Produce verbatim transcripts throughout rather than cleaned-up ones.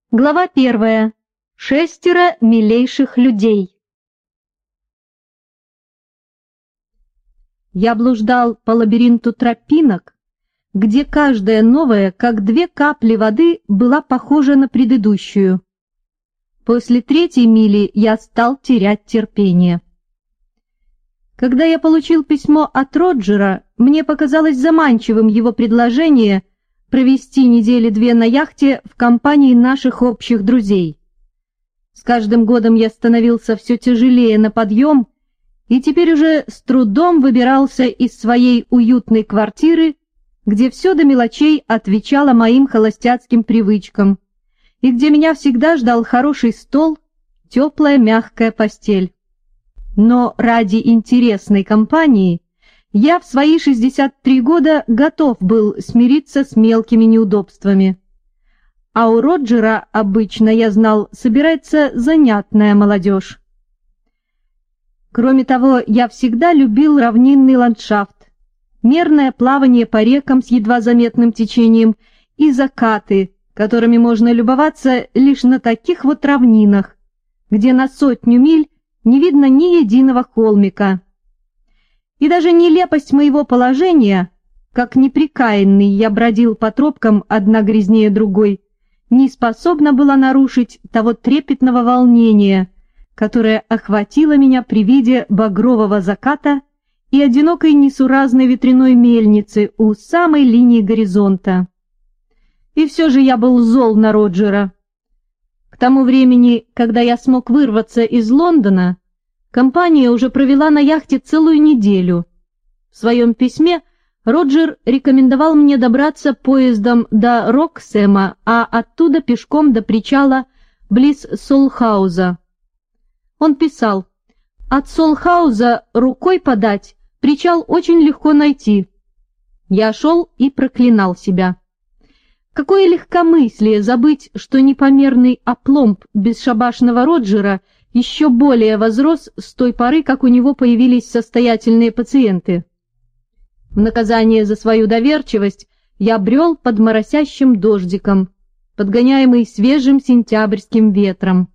Глава первая. Шестеро милейших людей. Я блуждал по лабиринту тропинок, где каждая новая, как две капли воды, была похожа на предыдущую. После третьей мили я стал терять терпение. Когда я получил письмо от Роджера, мне показалось заманчивым его предложение провести недели две на яхте в компании наших общих друзей. С каждым годом я становился все тяжелее на подъем и теперь уже с трудом выбирался из своей уютной квартиры, где все до мелочей отвечало моим холостяцким привычкам и где меня всегда ждал хороший стол, теплая мягкая постель. Но ради интересной компании я в свои шестьдесят три года готов был смириться с мелкими неудобствами. А у Роджера, обычно, я знал, собирается занятная молодежь. Кроме того, я всегда любил равнинный ландшафт, мерное плавание по рекам с едва заметным течением и закаты, которыми можно любоваться лишь на таких вот равнинах, где на сотню миль не видно ни единого холмика. И даже нелепость моего положения, как неприкаянный я бродил по тропкам одна грязнее другой, не способна была нарушить того трепетного волнения, которое охватило меня при виде багрового заката и одинокой несуразной ветряной мельницы у самой линии горизонта. И все же я был зол на Роджера. К тому времени, когда я смог вырваться из Лондона, компания уже провела на яхте целую неделю. В своем письме Роджер рекомендовал мне добраться поездом до Роксема, а оттуда пешком до причала близ Солхауза. Он писал: «От Солхауза рукой подать, причал очень легко найти». Я шел и проклинал себя. Какое легкомыслие забыть, что непомерный опломб бесшабашного Роджера еще более возрос с той поры, как у него появились состоятельные пациенты. В наказание за свою доверчивость я брел под моросящим дождиком, подгоняемый свежим сентябрьским ветром.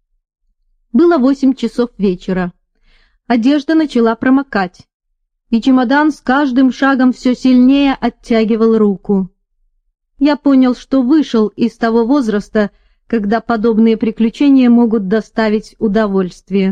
Было восемь часов вечера. Одежда начала промокать, и чемодан с каждым шагом все сильнее оттягивал руку. Я понял, что вышел из того возраста, когда подобные приключения могут доставить удовольствие.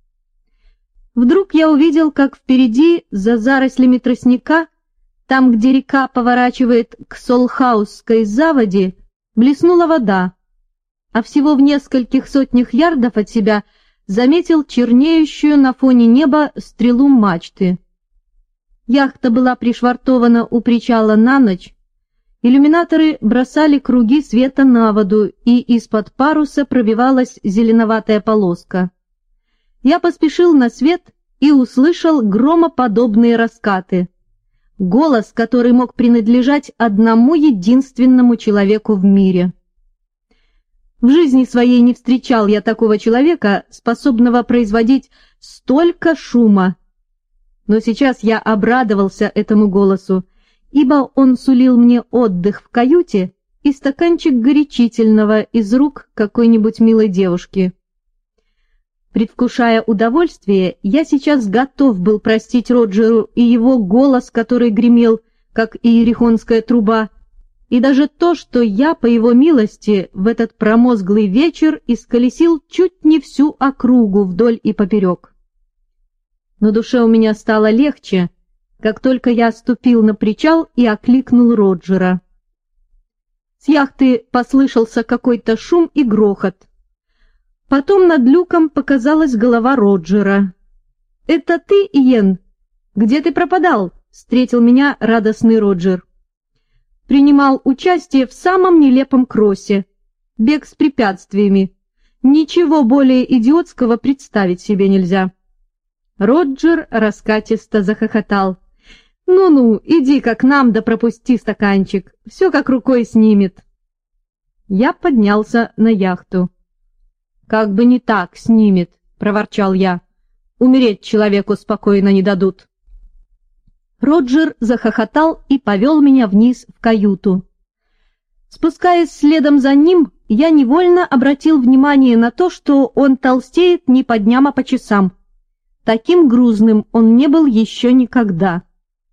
Вдруг я увидел, как впереди, за зарослями тростника, там, где река поворачивает к Солхаузской заводе, блеснула вода, а всего в нескольких сотнях ярдов от себя заметил чернеющую на фоне неба стрелу мачты. Яхта была пришвартована у причала на ночь. Иллюминаторы бросали круги света на воду, и из-под паруса пробивалась зеленоватая полоска. Я поспешил на свет и услышал громоподобные раскаты. Голос, который мог принадлежать одному единственному человеку в мире. В жизни своей не встречал я такого человека, способного производить столько шума. Но сейчас я обрадовался этому голосу, ибо он сулил мне отдых в каюте и стаканчик горячительного из рук какой-нибудь милой девушки. Предвкушая удовольствие, я сейчас готов был простить Роджеру и его голос, который гремел, как иерихонская труба, и даже то, что я, по его милости, в этот промозглый вечер исколесил чуть не всю округу вдоль и поперек. На душе у меня стало легче, как только я ступил на причал и окликнул Роджера. С яхты послышался какой-то шум и грохот. Потом над люком показалась голова Роджера. «Это ты, Иен? Где ты пропадал?» — встретил меня радостный Роджер. «Принимал участие в самом нелепом кроссе. Бег с препятствиями. Ничего более идиотского представить себе нельзя». Роджер раскатисто захохотал. «Ну-ну, иди-ка к нам да пропусти стаканчик, все как рукой снимет». Я поднялся на яхту. «Как бы не так снимет», — проворчал я. «Умереть человеку спокойно не дадут». Роджер захохотал и повел меня вниз в каюту. Спускаясь следом за ним, я невольно обратил внимание на то, что он толстеет не по дням, а по часам. Таким грузным он не был еще никогда.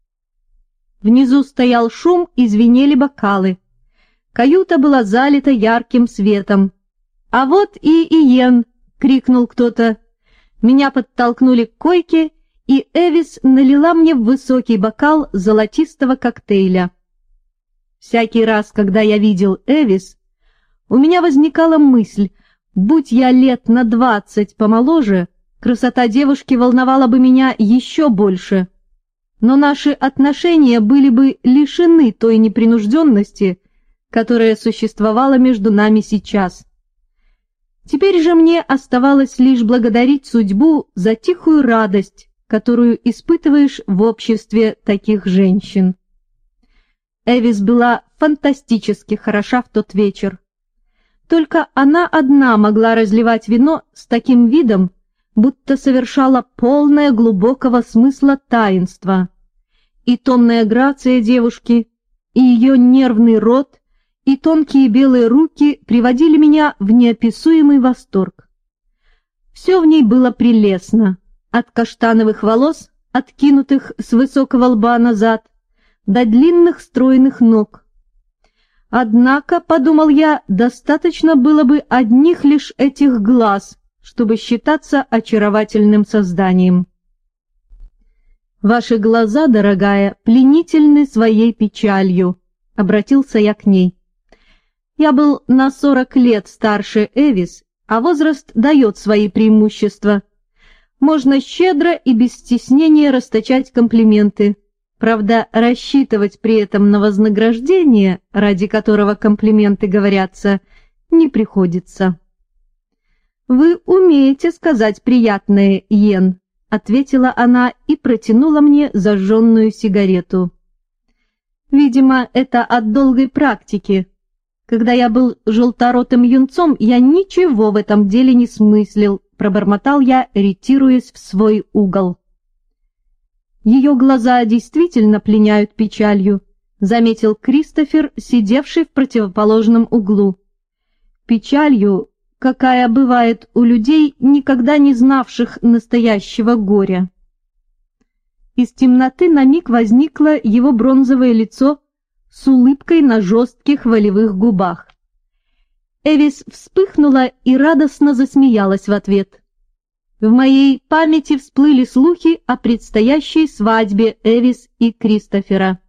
Внизу стоял шум и звенели бокалы. Каюта была залита ярким светом. «А вот и Иен!» — крикнул кто-то. Меня подтолкнули к койке, и Эвис налила мне в высокий бокал золотистого коктейля. Всякий раз, когда я видел Эвис, у меня возникала мысль, будь я лет на двадцать помоложе, красота девушки волновала бы меня еще больше. Но наши отношения были бы лишены той непринужденности, которая существовала между нами сейчас. Теперь же мне оставалось лишь благодарить судьбу за тихую радость, которую испытываешь в обществе таких женщин. Эвис была фантастически хороша в тот вечер. Только она одна могла разливать вино с таким видом, будто совершала полное глубокого смысла таинство. И томная грация девушки, и ее нервный рот, и тонкие белые руки приводили меня в неописуемый восторг. Все в ней было прелестно, от каштановых волос, откинутых с высокого лба назад, до длинных стройных ног. Однако, подумал я, достаточно было бы одних лишь этих глаз, чтобы считаться очаровательным созданием. «Ваши глаза, дорогая, пленительны своей печалью», — обратился я к ней. Я был на сорок лет старше Эвис, а возраст дает свои преимущества. Можно щедро и без стеснения расточать комплименты. Правда, рассчитывать при этом на вознаграждение, ради которого комплименты говорятся, не приходится. «Вы умеете сказать приятное, Йен», — ответила она и протянула мне зажженную сигарету. «Видимо, это от долгой практики. Когда я был желторотым юнцом, я ничего в этом деле не смыслил», — пробормотал я, ретируясь в свой угол. «Ее глаза действительно пленяют печалью», — заметил Кристофер, сидевший в противоположном углу. «Печалью, какая бывает у людей, никогда не знавших настоящего горя». Из темноты на миг возникло его бронзовое лицо с улыбкой на жестких волевых губах. Эвис вспыхнула и радостно засмеялась в ответ. В моей памяти всплыли слухи о предстоящей свадьбе Эвис и Кристофера.